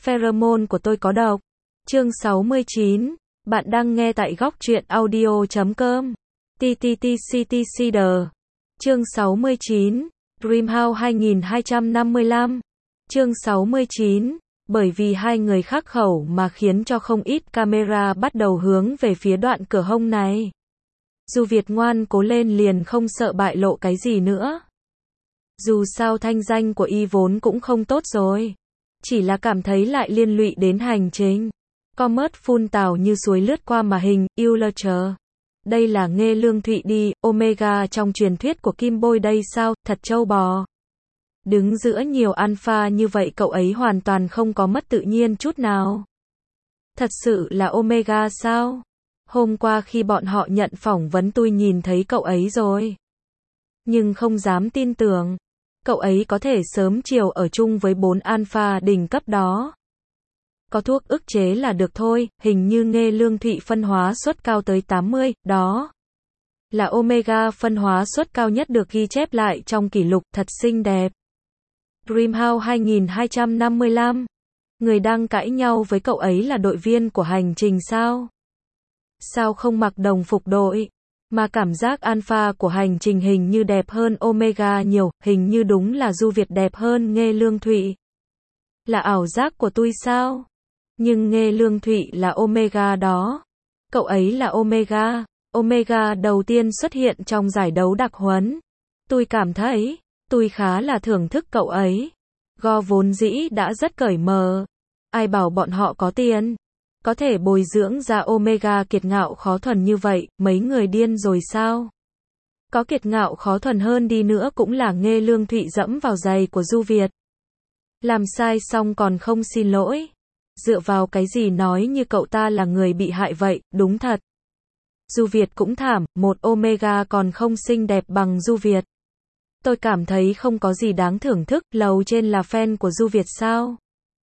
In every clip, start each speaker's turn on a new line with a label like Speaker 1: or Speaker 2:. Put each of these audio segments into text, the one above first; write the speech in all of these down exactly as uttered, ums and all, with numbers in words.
Speaker 1: Pheromone của tôi có độc. Chương sáu mươi chín. Bạn đang nghe tại góc truyện audio chấm com. tê tê tê xê tê xê đê. Chương sáu mươi chín. Dreamhouse hai nghìn hai trăm năm mươi lăm. Chương sáu mươi chín. Bởi vì hai người khắc khẩu mà khiến cho không ít camera bắt đầu hướng về phía đoạn cửa hông này. Du Việt ngoan cố lên liền không sợ bại lộ cái gì nữa. Dù sao thanh danh của y vốn cũng không tốt rồi. Chỉ là cảm thấy lại liên lụy đến hành trình. Commerce phun tào như suối lướt qua mà hình, Ultra. Đây là Nghê Lương Thụy đi, Omega trong truyền thuyết của Kim Bôi đây sao, thật trâu bò. Đứng giữa nhiều alpha như vậy cậu ấy hoàn toàn không có mất tự nhiên chút nào. Thật sự là Omega sao? Hôm qua khi bọn họ nhận phỏng vấn tôi nhìn thấy cậu ấy rồi. Nhưng không dám tin tưởng. Cậu ấy có thể sớm chiều ở chung với bốn alpha đỉnh cấp đó. Có thuốc ức chế là được thôi, hình như Nghê Lương Thụy phân hóa suất cao tới tám mươi, đó là Omega phân hóa suất cao nhất được ghi chép lại trong kỷ lục, thật xinh đẹp. Dreamhouse hai nghìn hai trăm năm mươi lăm. Người đang cãi nhau với cậu ấy là đội viên của hành trình sao? Sao không mặc đồng phục đội? Mà cảm giác alpha của hành trình hình như đẹp hơn Omega nhiều, hình như đúng là Du Việt đẹp hơn Nghê Lương Thụy. Là ảo giác của tôi sao? Nhưng Nghê Lương Thụy là Omega đó. Cậu ấy là Omega. Omega đầu tiên xuất hiện trong giải đấu đặc huấn. Tôi cảm thấy, tôi khá là thưởng thức cậu ấy. Go vốn dĩ đã rất cởi mở. Ai bảo bọn họ có tiền. Có thể bồi dưỡng ra Omega kiệt ngạo khó thuần như vậy, mấy người điên rồi sao? Có kiệt ngạo khó thuần hơn đi nữa cũng là Nghê Lương Thụy dẫm vào giày của Du Việt. Làm sai xong còn không xin lỗi. Dựa vào cái gì nói như cậu ta là người bị hại vậy, đúng thật. Du Việt cũng thảm, một Omega còn không xinh đẹp bằng Du Việt. Tôi cảm thấy không có gì đáng thưởng thức, lầu trên là fan của Du Việt sao?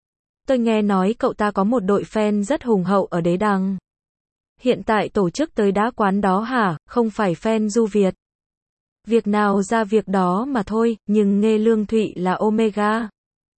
Speaker 1: Tôi nghe nói cậu ta có một đội fan rất hùng hậu ở Đế Đằng. Hiện tại tổ chức tới đá quán đó hả, không phải fan Du Việt. Việc nào ra việc đó mà thôi, nhưng Nghê Lương Thụy là Omega.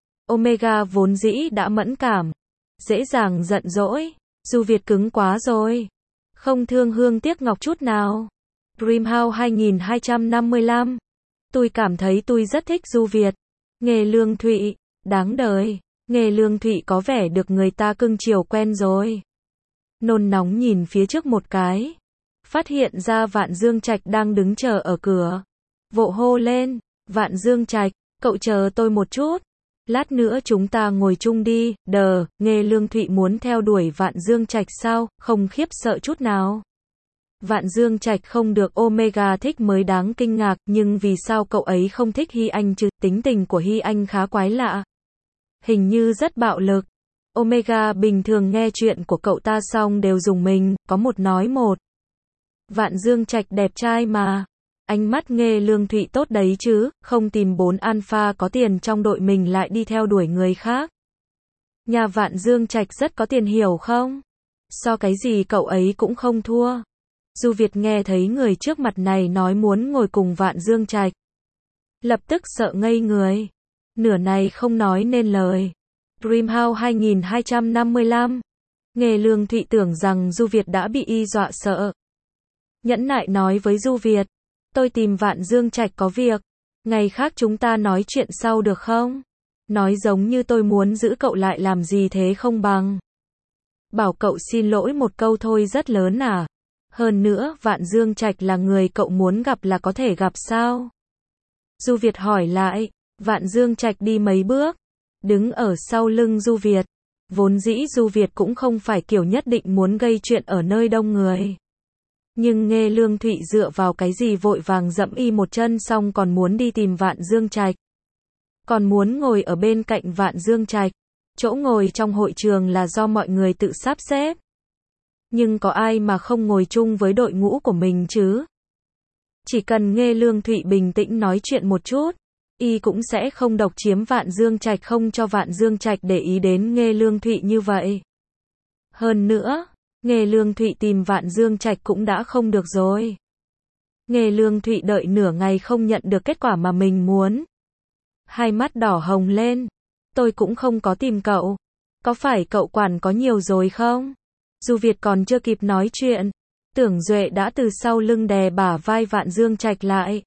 Speaker 1: Omega vốn dĩ đã mẫn cảm. Dễ dàng giận dỗi. Du Việt cứng quá rồi. Không thương hương tiếc ngọc chút nào. Dreamhouse hai nghìn hai trăm năm mươi lăm. Tôi cảm thấy tôi rất thích Du Việt. Nghê Lương Thụy, đáng đời. Nghê Lương Thụy có vẻ được người ta cưng chiều quen rồi. Nôn nóng nhìn phía trước một cái. Phát hiện ra Vạn Dương Trạch đang đứng chờ ở cửa. Vội hô lên. Vạn Dương Trạch, cậu chờ tôi một chút. Lát nữa chúng ta ngồi chung đi. Đờ, Nghê Lương Thụy muốn theo đuổi Vạn Dương Trạch sao, không khiếp sợ chút nào. Vạn Dương Trạch không được Omega thích mới đáng kinh ngạc, nhưng vì sao cậu ấy không thích Hy Anh chứ, tính tình của Hy Anh khá quái lạ. Hình như rất bạo lực. Omega bình thường nghe chuyện của cậu ta xong đều dùng mình, có một nói một. Vạn Dương Trạch đẹp trai mà. Ánh mắt Nghê Lương Thụy tốt đấy chứ, không tìm bốn alpha có tiền trong đội mình lại đi theo đuổi người khác. Nhà Vạn Dương Trạch rất có tiền hiểu không? So cái gì cậu ấy cũng không thua. Du Việt nghe thấy người trước mặt này nói muốn ngồi cùng Vạn Dương Trạch. Lập tức sợ ngây người. Nửa này không nói nên lời. Dreamhouse hai nghìn hai trăm năm mươi lăm. Nghê Lương Thụy tưởng rằng Du Việt đã bị y dọa sợ. Nhẫn nại nói với Du Việt. Tôi tìm Vạn Dương Trạch có việc. Ngày khác chúng ta nói chuyện sau được không? Nói giống như tôi muốn giữ cậu lại làm gì thế không bằng. Bảo cậu xin lỗi một câu thôi rất lớn à? Hơn nữa, Vạn Dương Trạch là người cậu muốn gặp là có thể gặp sao? Du Việt hỏi lại. Vạn Dương Trạch đi mấy bước. Đứng ở sau lưng Du Việt. Vốn dĩ Du Việt cũng không phải kiểu nhất định muốn gây chuyện ở nơi đông người. Nhưng Nghê Lương Thụy dựa vào cái gì vội vàng dẫm y một chân xong còn muốn đi tìm Vạn Dương Trạch. Còn muốn ngồi ở bên cạnh Vạn Dương Trạch. Chỗ ngồi trong hội trường là do mọi người tự sắp xếp. Nhưng có ai mà không ngồi chung với đội ngũ của mình chứ? Chỉ cần Nghê Lương Thụy bình tĩnh nói chuyện một chút, y cũng sẽ không độc chiếm Vạn Dương Trạch, không cho Vạn Dương Trạch để ý đến Nghê Lương Thụy như vậy. Hơn nữa, Nghê Lương Thụy tìm Vạn Dương Trạch cũng đã không được rồi. Nghê Lương Thụy đợi nửa ngày không nhận được kết quả mà mình muốn. Hai mắt đỏ hồng lên. Tôi cũng không có tìm cậu. Có phải cậu quản có nhiều rồi không? Du Việt còn chưa kịp nói chuyện, Tưởng Duệ đã từ sau lưng đè bả vai Vạn Dương Trạch lại.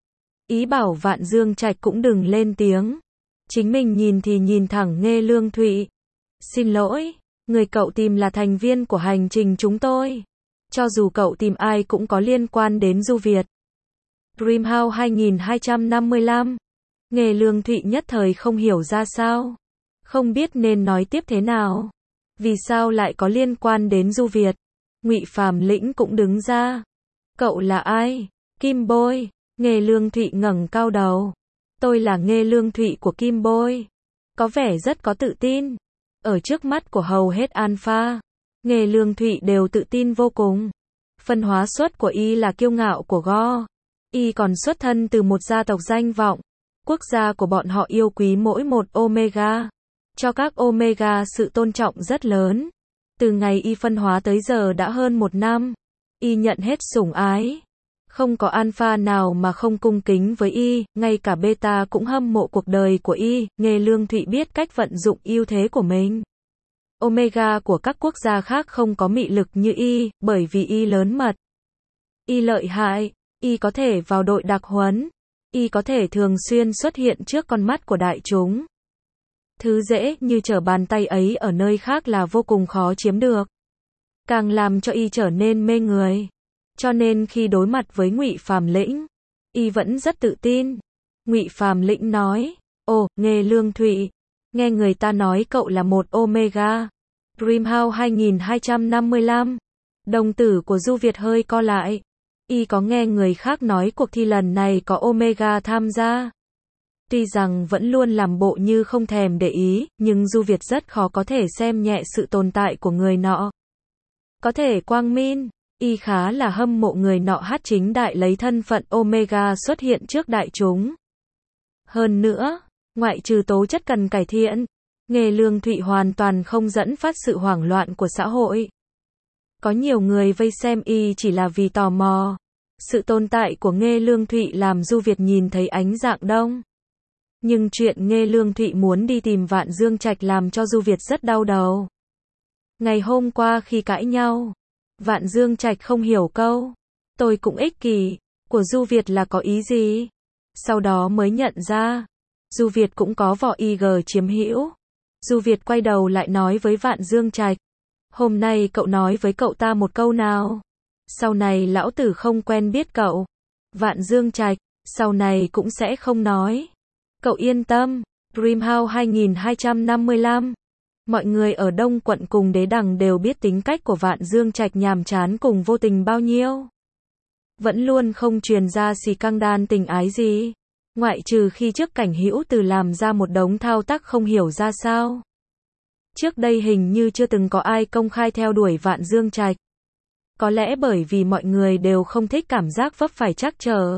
Speaker 1: Ý bảo Vạn Dương Trạch cũng đừng lên tiếng. Chính mình nhìn thì nhìn thẳng Nghê Lương Thụy. Xin lỗi, người cậu tìm là thành viên của hành trình chúng tôi. Cho dù cậu tìm ai cũng có liên quan đến Du Việt. Dreamhouse hai nghìn hai trăm năm mươi lăm. Nghê Lương Thụy nhất thời không hiểu ra sao. Không biết nên nói tiếp thế nào. Vì sao lại có liên quan đến Du Việt? Ngụy Phàm Lĩnh cũng đứng ra. Cậu là ai? Kim Bôi. Nghê Lương Thụy ngẩng cao đầu. Tôi là Nghê Lương Thụy của Kim Bôi. Có vẻ rất có tự tin. Ở trước mắt của hầu hết alpha, Nghê Lương Thụy đều tự tin vô cùng. Phân hóa xuất của y là kiêu ngạo của Go. Y còn xuất thân từ một gia tộc danh vọng. Quốc gia của bọn họ yêu quý mỗi một Omega. Cho các Omega sự tôn trọng rất lớn. Từ ngày y phân hóa tới giờ đã hơn một năm. Y nhận hết sủng ái. Không có alpha nào mà không cung kính với y, ngay cả beta cũng hâm mộ cuộc đời của y. Nghê Lương Thụy biết cách vận dụng ưu thế của mình. Omega của các quốc gia khác không có mị lực như y, bởi vì y lớn mật. Y lợi hại, y có thể vào đội đặc huấn. Y có thể thường xuyên xuất hiện trước con mắt của đại chúng. Thứ dễ như trở bàn tay ấy ở nơi khác là vô cùng khó chiếm được. Càng làm cho y trở nên mê người. Cho nên khi đối mặt với Ngụy Phàm Lĩnh, y vẫn rất tự tin. Ngụy Phàm Lĩnh nói, ồ, Nghê Lương Thụy, nghe người ta nói cậu là một Omega. Dreamhouse hai nghìn hai trăm năm mươi lăm. Đồng tử của Du Việt hơi co lại. Y có nghe người khác nói cuộc thi lần này có Omega tham gia. Tuy rằng vẫn luôn làm bộ như không thèm để ý, nhưng Du Việt rất khó có thể xem nhẹ sự tồn tại của người nọ. Có thể quang minh, y khá là hâm mộ người nọ hát chính đại lấy thân phận Omega xuất hiện trước đại chúng. Hơn nữa, ngoại trừ tố chất cần cải thiện, Nghê Lương Thụy hoàn toàn không dẫn phát sự hoảng loạn của xã hội. Có nhiều người vây xem y chỉ là vì tò mò. Sự tồn tại của Nghê Lương Thụy làm Du Việt nhìn thấy ánh dạng đông. Nhưng chuyện Nghê Lương Thụy muốn đi tìm Vạn Dương Trạch làm cho Du Việt rất đau đầu. Ngày hôm qua khi cãi nhau, Vạn Dương Trạch không hiểu câu tôi cũng ích kỷ của Du Việt là có ý gì. Sau đó mới nhận ra, Du Việt cũng có vỏ i giê chiếm hữu. Du Việt quay đầu lại nói với Vạn Dương Trạch, hôm nay cậu nói với cậu ta một câu nào. Sau này lão tử không quen biết cậu. Vạn Dương Trạch, sau này cũng sẽ không nói. Cậu yên tâm. Dreamhouse hai nghìn hai trăm năm mươi lăm. Mọi người ở Đông quận cùng Đế Đằng đều biết tính cách của Vạn Dương Trạch nhàm chán cùng vô tình bao nhiêu. Vẫn luôn không truyền ra xì căng đan tình ái gì. Ngoại trừ khi trước Cảnh Hữu Từ làm ra một đống thao tác không hiểu ra sao. Trước đây hình như chưa từng có ai công khai theo đuổi Vạn Dương Trạch. Có lẽ bởi vì mọi người đều không thích cảm giác vấp phải trắc trở.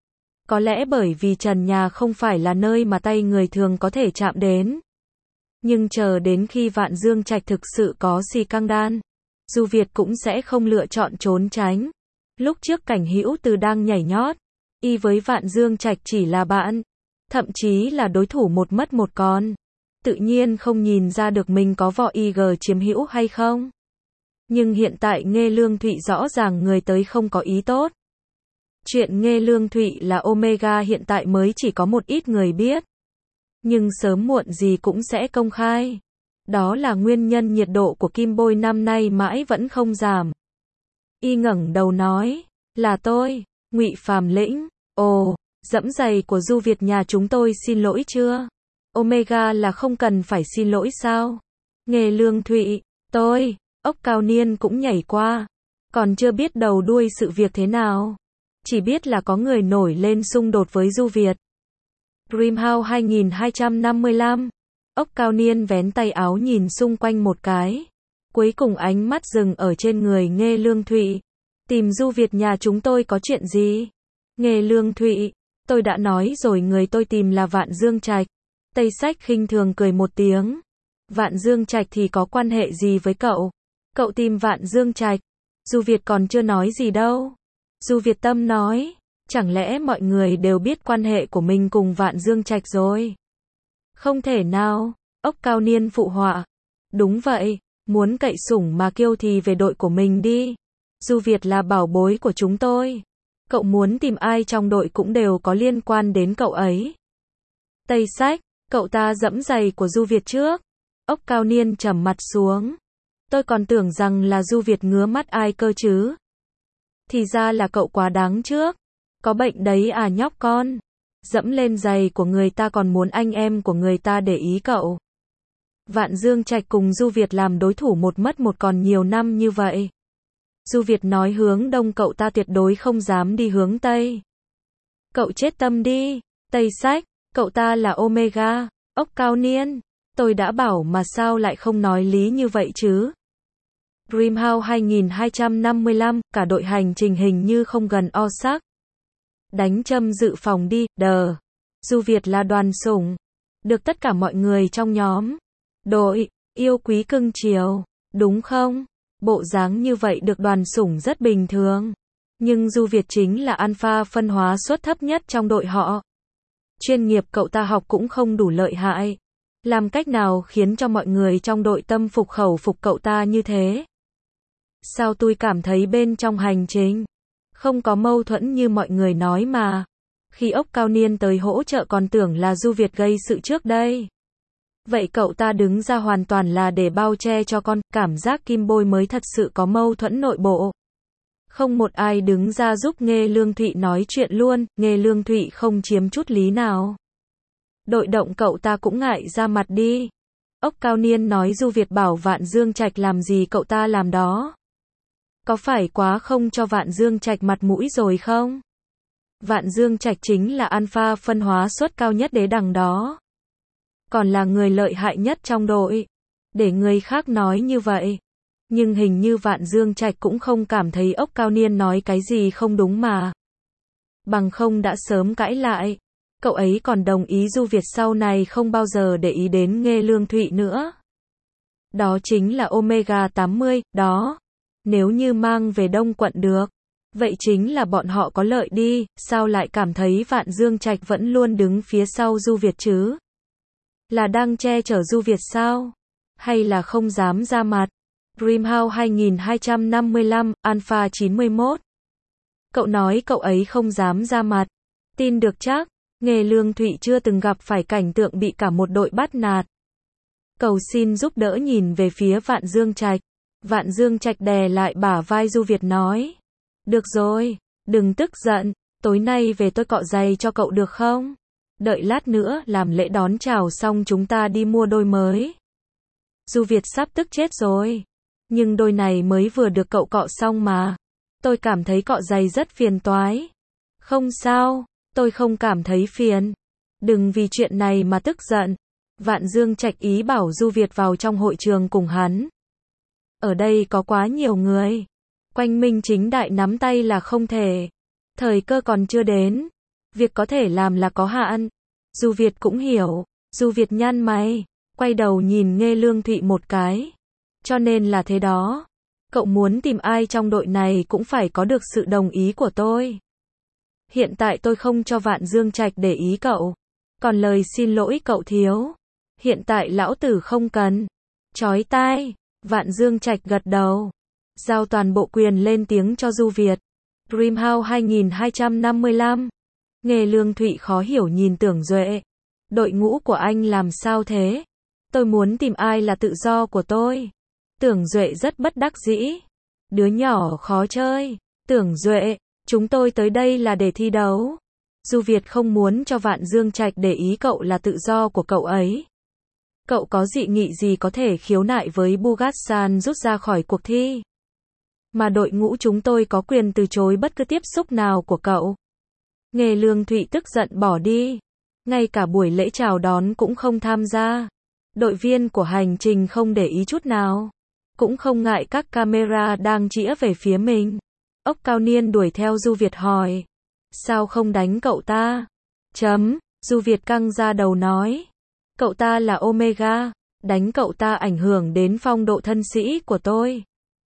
Speaker 1: Có lẽ bởi vì trần nhà không phải là nơi mà tay người thường có thể chạm đến. Nhưng chờ đến khi Vạn Dương Trạch thực sự có xì căng đan, Du Việt cũng sẽ không lựa chọn trốn tránh. Lúc trước Cảnh Hữu Từ đang nhảy nhót, y với Vạn Dương Trạch chỉ là bạn, thậm chí là đối thủ một mất một còn. Tự nhiên không nhìn ra được mình có vỏ i giê chiếm hữu hay không. Nhưng hiện tại Nghê Lương Thụy rõ ràng người tới không có ý tốt. Chuyện Nghê Lương Thụy là Omega hiện tại mới chỉ có một ít người biết. Nhưng sớm muộn gì cũng sẽ công khai. Đó là nguyên nhân nhiệt độ của Kim Bôi năm nay mãi vẫn không giảm. Y ngẩng đầu nói, là tôi, Ngụy Phàm Lĩnh. Ồ, dẫm giày của Du Việt nhà chúng tôi xin lỗi chưa? Omega là không cần phải xin lỗi sao? Nghê Lương Thụy, tôi, ốc cao niên cũng nhảy qua. Còn chưa biết đầu đuôi sự việc thế nào. Chỉ biết là có người nổi lên xung đột với Du Việt. Dreamhouse hai nghìn hai trăm năm mươi lăm. Ốc cao niên vén tay áo nhìn xung quanh một cái. Cuối cùng ánh mắt dừng ở trên người Nghê Lương Thụy. Tìm Du Việt nhà chúng tôi có chuyện gì? Nghê Lương Thụy, tôi đã nói rồi người tôi tìm là Vạn Dương Trạch. Tây Sách khinh thường cười một tiếng. Vạn Dương Trạch thì có quan hệ gì với cậu? Cậu tìm Vạn Dương Trạch. Du Việt còn chưa nói gì đâu. Du Việt Tâm nói, chẳng lẽ mọi người đều biết quan hệ của mình cùng Vạn Dương Trạch rồi? Không thể nào, ốc cao niên phụ họa. Đúng vậy, muốn cậy sủng mà kêu thì về đội của mình đi. Du Việt là bảo bối của chúng tôi. Cậu muốn tìm ai trong đội cũng đều có liên quan đến cậu ấy. Tây Sách, cậu ta giẫm giày của Du Việt trước. Ốc Cao Niên trầm mặt xuống. Tôi còn tưởng rằng là Du Việt ngứa mắt ai cơ chứ. Thì ra là cậu quá đáng trước. Có bệnh đấy à nhóc con. Dẫm lên giày của người ta còn muốn anh em của người ta để ý cậu. Vạn Dương Trạch cùng Du Việt làm đối thủ một mất một còn nhiều năm như vậy. Du Việt nói hướng đông, cậu ta tuyệt đối không dám đi hướng tây. Cậu chết tâm đi. Tây Sách, cậu ta là Omega. Ốc Cao Niên, tôi đã bảo mà sao lại không nói lý như vậy chứ. Dreamhouse hai nghìn hai trăm năm mươi lăm, cả đội hành trình hình như không gần Osak. Đánh châm dự phòng đi, đờ. Du Việt là đoàn sủng. Được tất cả mọi người trong nhóm. Đội, yêu quý cưng chiều. Đúng không? Bộ dáng như vậy được đoàn sủng rất bình thường. Nhưng Du Việt chính là alpha phân hóa suất thấp nhất trong đội họ. Chuyên nghiệp cậu ta học cũng không đủ lợi hại. Làm cách nào khiến cho mọi người trong đội tâm phục khẩu phục cậu ta như thế? Sao tôi cảm thấy bên trong hành trình không có mâu thuẫn như mọi người nói mà. Khi Ốc Cao Niên tới hỗ trợ còn tưởng là Du Việt gây sự trước đây. Vậy cậu ta đứng ra hoàn toàn là để bao che cho con, cảm giác Kim Bôi mới thật sự có mâu thuẫn nội bộ. Không một ai đứng ra giúp Nghê Lương Thụy nói chuyện luôn, Nghê Lương Thụy không chiếm chút lý nào. Đội động cậu ta cũng ngại ra mặt đi. Ốc Cao Niên nói Du Việt bảo Vạn Dương Trạch làm gì cậu ta làm đó. Có phải quá không cho Vạn Dương Trạch mặt mũi rồi không? Vạn Dương Trạch chính là alpha phân hóa suất cao nhất đế đằng đó. Còn là người lợi hại nhất trong đội. Để người khác nói như vậy. Nhưng hình như Vạn Dương Trạch cũng không cảm thấy Ốc Cao Niên nói cái gì không đúng mà. Bằng không đã sớm cãi lại. Cậu ấy còn đồng ý Du Việt sau này không bao giờ để ý đến Nghê Lương Thụy nữa. Đó chính là Omega tám mươi, đó. Nếu như mang về Đông Quận được. Vậy chính là bọn họ có lợi đi, sao lại cảm thấy Vạn Dương Trạch vẫn luôn đứng phía sau Du Việt chứ? Là đang che chở Du Việt sao? Hay là không dám ra mặt? Dreamhouse hai nghìn hai trăm năm mươi lăm, Alpha chín mươi mốt. Cậu nói cậu ấy không dám ra mặt. Tin được chắc. Nghê Lương Thụy chưa từng gặp phải cảnh tượng bị cả một đội bắt nạt. Cầu xin giúp đỡ nhìn về phía Vạn Dương Trạch. Vạn Dương Trạch đè lại bả vai Du Việt nói. Được rồi, đừng tức giận, tối nay về tôi cọ giày cho cậu được không? Đợi lát nữa làm lễ đón chào xong chúng ta đi mua đôi mới. Du Việt sắp tức chết rồi. Nhưng đôi này mới vừa được cậu cọ xong mà. Tôi cảm thấy cọ giày rất phiền toái. Không sao, tôi không cảm thấy phiền. Đừng vì chuyện này mà tức giận. Vạn Dương Trạch ý bảo Du Việt vào trong hội trường cùng hắn. Ở đây có quá nhiều người. Quanh minh chính đại nắm tay là không thể. Thời cơ còn chưa đến. Việc có thể làm là có hạn. Du Việt cũng hiểu. Du Việt nhăn mày. Quay đầu nhìn Nghê Lương Thụy một cái. Cho nên là thế đó. Cậu muốn tìm ai trong đội này cũng phải có được sự đồng ý của tôi. Hiện tại tôi không cho Vạn Dương Trạch để ý cậu. Còn lời xin lỗi cậu thiếu. Hiện tại lão tử không cần. Chói tai. Vạn Dương Trạch gật đầu. Giao toàn bộ quyền lên tiếng cho Du Việt. Dreamhouse hai nghìn hai trăm năm mươi lăm. Nghê Lương Thụy khó hiểu nhìn Tưởng Duệ. Đội ngũ của anh làm sao thế? Tôi muốn tìm ai là tự do của tôi. Tưởng Duệ rất bất đắc dĩ. Đứa nhỏ khó chơi. Tưởng Duệ, chúng tôi tới đây là để thi đấu. Du Việt không muốn cho Vạn Dương Trạch để ý cậu là tự do của cậu ấy. Cậu có dị nghị gì có thể khiếu nại với Bugatsan rút ra khỏi cuộc thi. Mà đội ngũ chúng tôi có quyền từ chối bất cứ tiếp xúc nào của cậu. Nghê Lương Thụy tức giận bỏ đi. Ngay cả buổi lễ chào đón cũng không tham gia. Đội viên của hành trình không để ý chút nào. Cũng không ngại các camera đang chĩa về phía mình. Ốc Cao Niên đuổi theo Du Việt hỏi. Sao không đánh cậu ta? Chấm, Du Việt căng ra đầu nói. Cậu ta là Omega. Đánh cậu ta ảnh hưởng đến phong độ thân sĩ của tôi.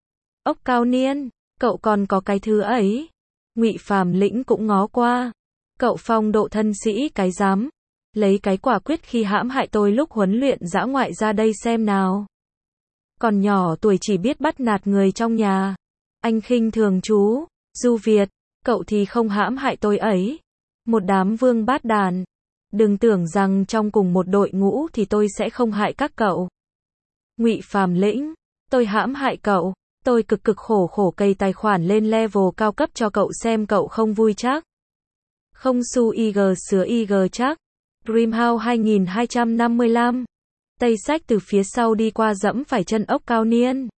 Speaker 1: Ốc Cao Niên, cậu còn có cái thứ ấy. Ngụy Phàm Lĩnh cũng ngó qua. Cậu phong độ thân sĩ cái dám. Lấy cái quả quyết khi hãm hại tôi lúc huấn luyện dã ngoại ra đây xem nào. Còn nhỏ tuổi chỉ biết bắt nạt người trong nhà. Anh khinh thường chú, Du Việt, cậu thì không hãm hại tôi ấy. Một đám vương bát đàn. Đừng tưởng rằng trong cùng một đội ngũ thì tôi sẽ không hại các cậu. Ngụy Phàm Lĩnh, tôi hãm hại cậu, tôi cực cực khổ khổ cày tài khoản lên level cao cấp cho cậu xem cậu không vui chắc. Không su i giê sứa i giê chắc. Dreamhouse hai nghìn hai trăm năm mươi lăm. Tây Sách từ phía sau đi qua dẫm phải chân ốc cao niên.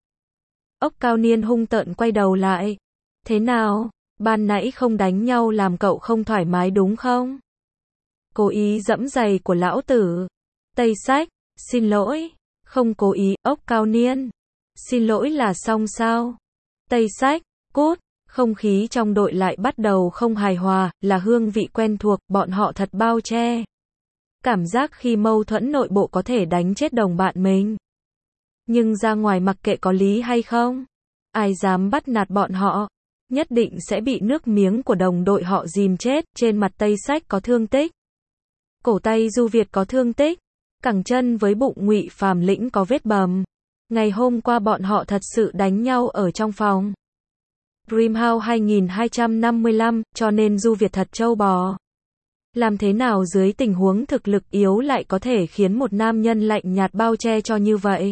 Speaker 1: Ốc cao niên hung tợn quay đầu lại. Thế nào, ban nãy không đánh nhau làm cậu không thoải mái đúng không? Cố ý dẫm giày của lão tử. Tây Sách, xin lỗi. Không cố ý, ốc cao niên. Xin lỗi là xong sao? Tây Sách, cút. Không khí trong đội lại bắt đầu không hài hòa, là hương vị quen thuộc, bọn họ thật bao che. Cảm giác khi mâu thuẫn nội bộ có thể đánh chết đồng bạn mình. Nhưng ra ngoài mặc kệ có lý hay không, ai dám bắt nạt bọn họ, nhất định sẽ bị nước miếng của đồng đội họ dìm chết. Trên mặt Tây Sách có thương tích, cổ tay Du Việt có thương tích, cẳng chân với bụng Ngụy Phàm Lĩnh có vết bầm. Ngày hôm qua bọn họ thật sự đánh nhau ở trong phòng. Dreamhouse hai nghìn hai trăm năm mươi lăm, cho nên Du Việt thật trâu bò. Làm thế nào dưới tình huống thực lực yếu lại có thể khiến một nam nhân lạnh nhạt bao che cho như vậy?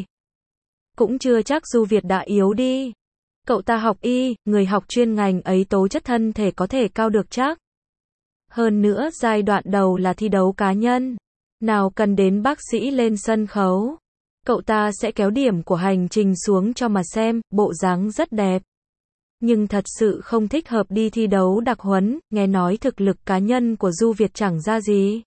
Speaker 1: Cũng chưa chắc Du Việt đã yếu đi. Cậu ta học y, người học chuyên ngành ấy tố chất thân thể có thể cao được chắc. Hơn nữa giai đoạn đầu là thi đấu cá nhân. Nào cần đến bác sĩ lên sân khấu. Cậu ta sẽ kéo điểm của hành trình xuống cho mà xem, bộ dáng rất đẹp. Nhưng thật sự không thích hợp đi thi đấu đặc huấn, nghe nói thực lực cá nhân của Du Việt chẳng ra gì.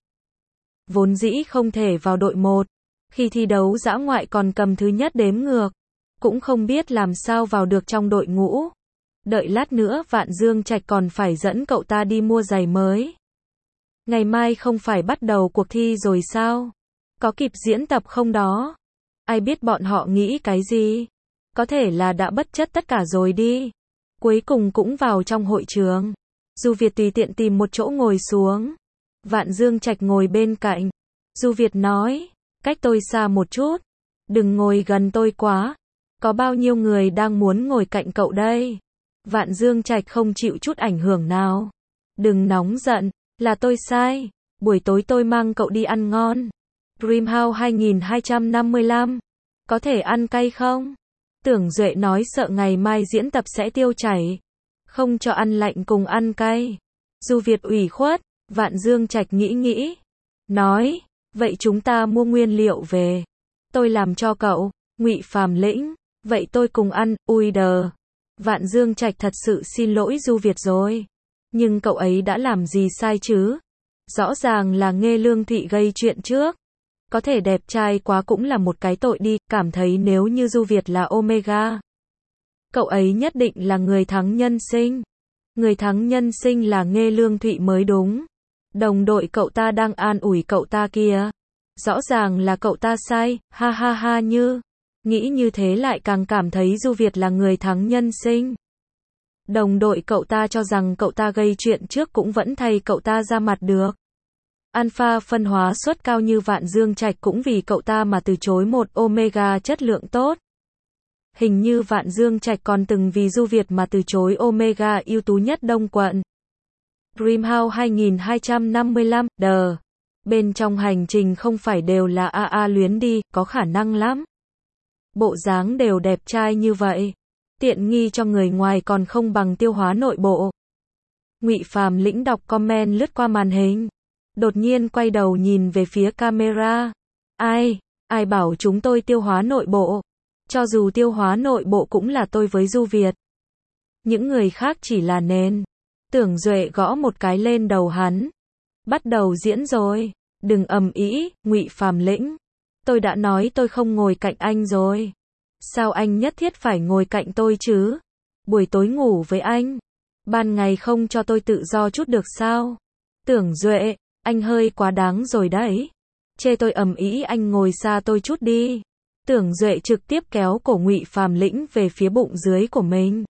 Speaker 1: Vốn dĩ không thể vào đội một, khi thi đấu dã ngoại còn cầm thứ nhất đếm ngược, cũng không biết làm sao vào được trong đội ngũ. Đợi lát nữa Vạn Dương Trạch còn phải dẫn cậu ta đi mua giày mới. Ngày mai không phải bắt đầu cuộc thi rồi sao? Có kịp diễn tập không đó? Ai biết bọn họ nghĩ cái gì? Có thể là đã bất chấp tất cả rồi đi. Cuối cùng cũng vào trong hội trường. Du Việt tùy tiện tìm một chỗ ngồi xuống. Vạn Dương Trạch ngồi bên cạnh. Du Việt nói, cách tôi xa một chút. Đừng ngồi gần tôi quá. Có bao nhiêu người đang muốn ngồi cạnh cậu đây? Vạn Dương Trạch không chịu chút ảnh hưởng nào. Đừng nóng giận, là tôi sai. Buổi tối tôi mang cậu đi ăn ngon. Dreamhouse hai nghìn hai trăm năm mươi lăm. Có thể ăn cay không? Tưởng Duệ nói sợ ngày mai diễn tập sẽ tiêu chảy. Không cho ăn lạnh cùng ăn cay. Du Việt ủy khuất. Vạn Dương Trạch nghĩ nghĩ. Nói, vậy chúng ta mua nguyên liệu về. Tôi làm cho cậu. Ngụy Phàm Lĩnh, vậy tôi cùng ăn. Ui đờ. Vạn Dương Trạch thật sự xin lỗi Du Việt rồi. Nhưng cậu ấy đã làm gì sai chứ? Rõ ràng là Nghê Lương Thị gây chuyện trước. Có thể đẹp trai quá cũng là một cái tội đi, cảm thấy nếu như Du Việt là Omega. Cậu ấy nhất định là người thắng nhân sinh. Người thắng nhân sinh là Nghê Lương Thụy mới đúng. Đồng đội cậu ta đang an ủi cậu ta kìa. Rõ ràng là cậu ta sai, ha ha ha như. Nghĩ như thế lại càng cảm thấy Du Việt là người thắng nhân sinh. Đồng đội cậu ta cho rằng cậu ta gây chuyện trước cũng vẫn thay cậu ta ra mặt được. Alpha phân hóa suất cao như Vạn Dương Trạch cũng vì cậu ta mà từ chối một Omega chất lượng tốt. Hình như Vạn Dương Trạch còn từng vì Du Việt mà từ chối Omega ưu tú nhất Đông Quận. Dreamhouse hai nghìn hai trăm năm mươi lăm, đờ. Bên trong hành trình không phải đều là a a luyến đi, có khả năng lắm. Bộ dáng đều đẹp trai như vậy. Tiện nghi cho người ngoài còn không bằng tiêu hóa nội bộ. Ngụy Phàm Lĩnh đọc comment lướt qua màn hình. Đột nhiên quay đầu nhìn về phía camera. Ai, ai bảo chúng tôi tiêu hóa nội bộ? Cho dù tiêu hóa nội bộ cũng là tôi với Du Việt. Những người khác chỉ là nền. Tưởng Duệ gõ một cái lên đầu hắn. Bắt đầu diễn rồi. Đừng ầm ĩ, Ngụy Phàm Lĩnh. Tôi đã nói tôi không ngồi cạnh anh rồi. Sao anh nhất thiết phải ngồi cạnh tôi chứ? Buổi tối ngủ với anh. Ban ngày không cho tôi tự do chút được sao? Tưởng Duệ, anh hơi quá đáng rồi đấy. Chê tôi ầm ĩ anh ngồi xa tôi chút đi. Tưởng Duệ trực tiếp kéo cổ Ngụy Phàm Lĩnh về phía bụng dưới của mình.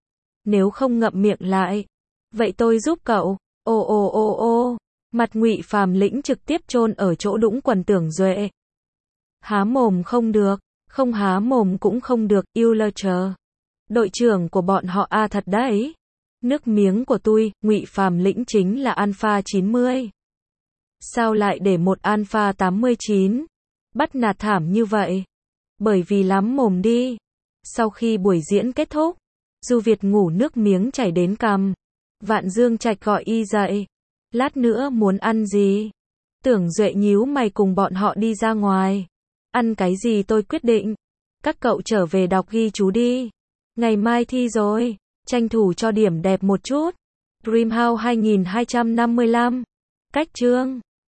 Speaker 1: Nếu không ngậm miệng lại, vậy tôi giúp cậu. Ô ô ô ô, mặt Ngụy Phàm Lĩnh trực tiếp chôn ở chỗ đũng quần Tưởng Duệ. Há mồm không được, Không há mồm cũng không được, Ultra. Đội trưởng của bọn họ à thật đấy. Nước miếng của tôi, Ngụy Phàm lĩnh chính là Alpha chín mươi. Sao lại để một Alpha tám mươi chín? Bắt nạt thảm như vậy. Bởi vì lắm mồm đi. Sau khi buổi diễn kết thúc, Du Việt ngủ nước miếng chảy đến cằm. Vạn Dương Trạch gọi y dậy. Lát nữa muốn ăn gì? Tưởng Duệ nhíu mày cùng bọn họ đi ra ngoài. Ăn cái gì tôi quyết định. Các cậu trở về đọc ghi chú đi. Ngày mai thi rồi. Tranh thủ cho điểm đẹp một chút. Dreamhouse hai nghìn hai trăm năm mươi lăm. Cách chương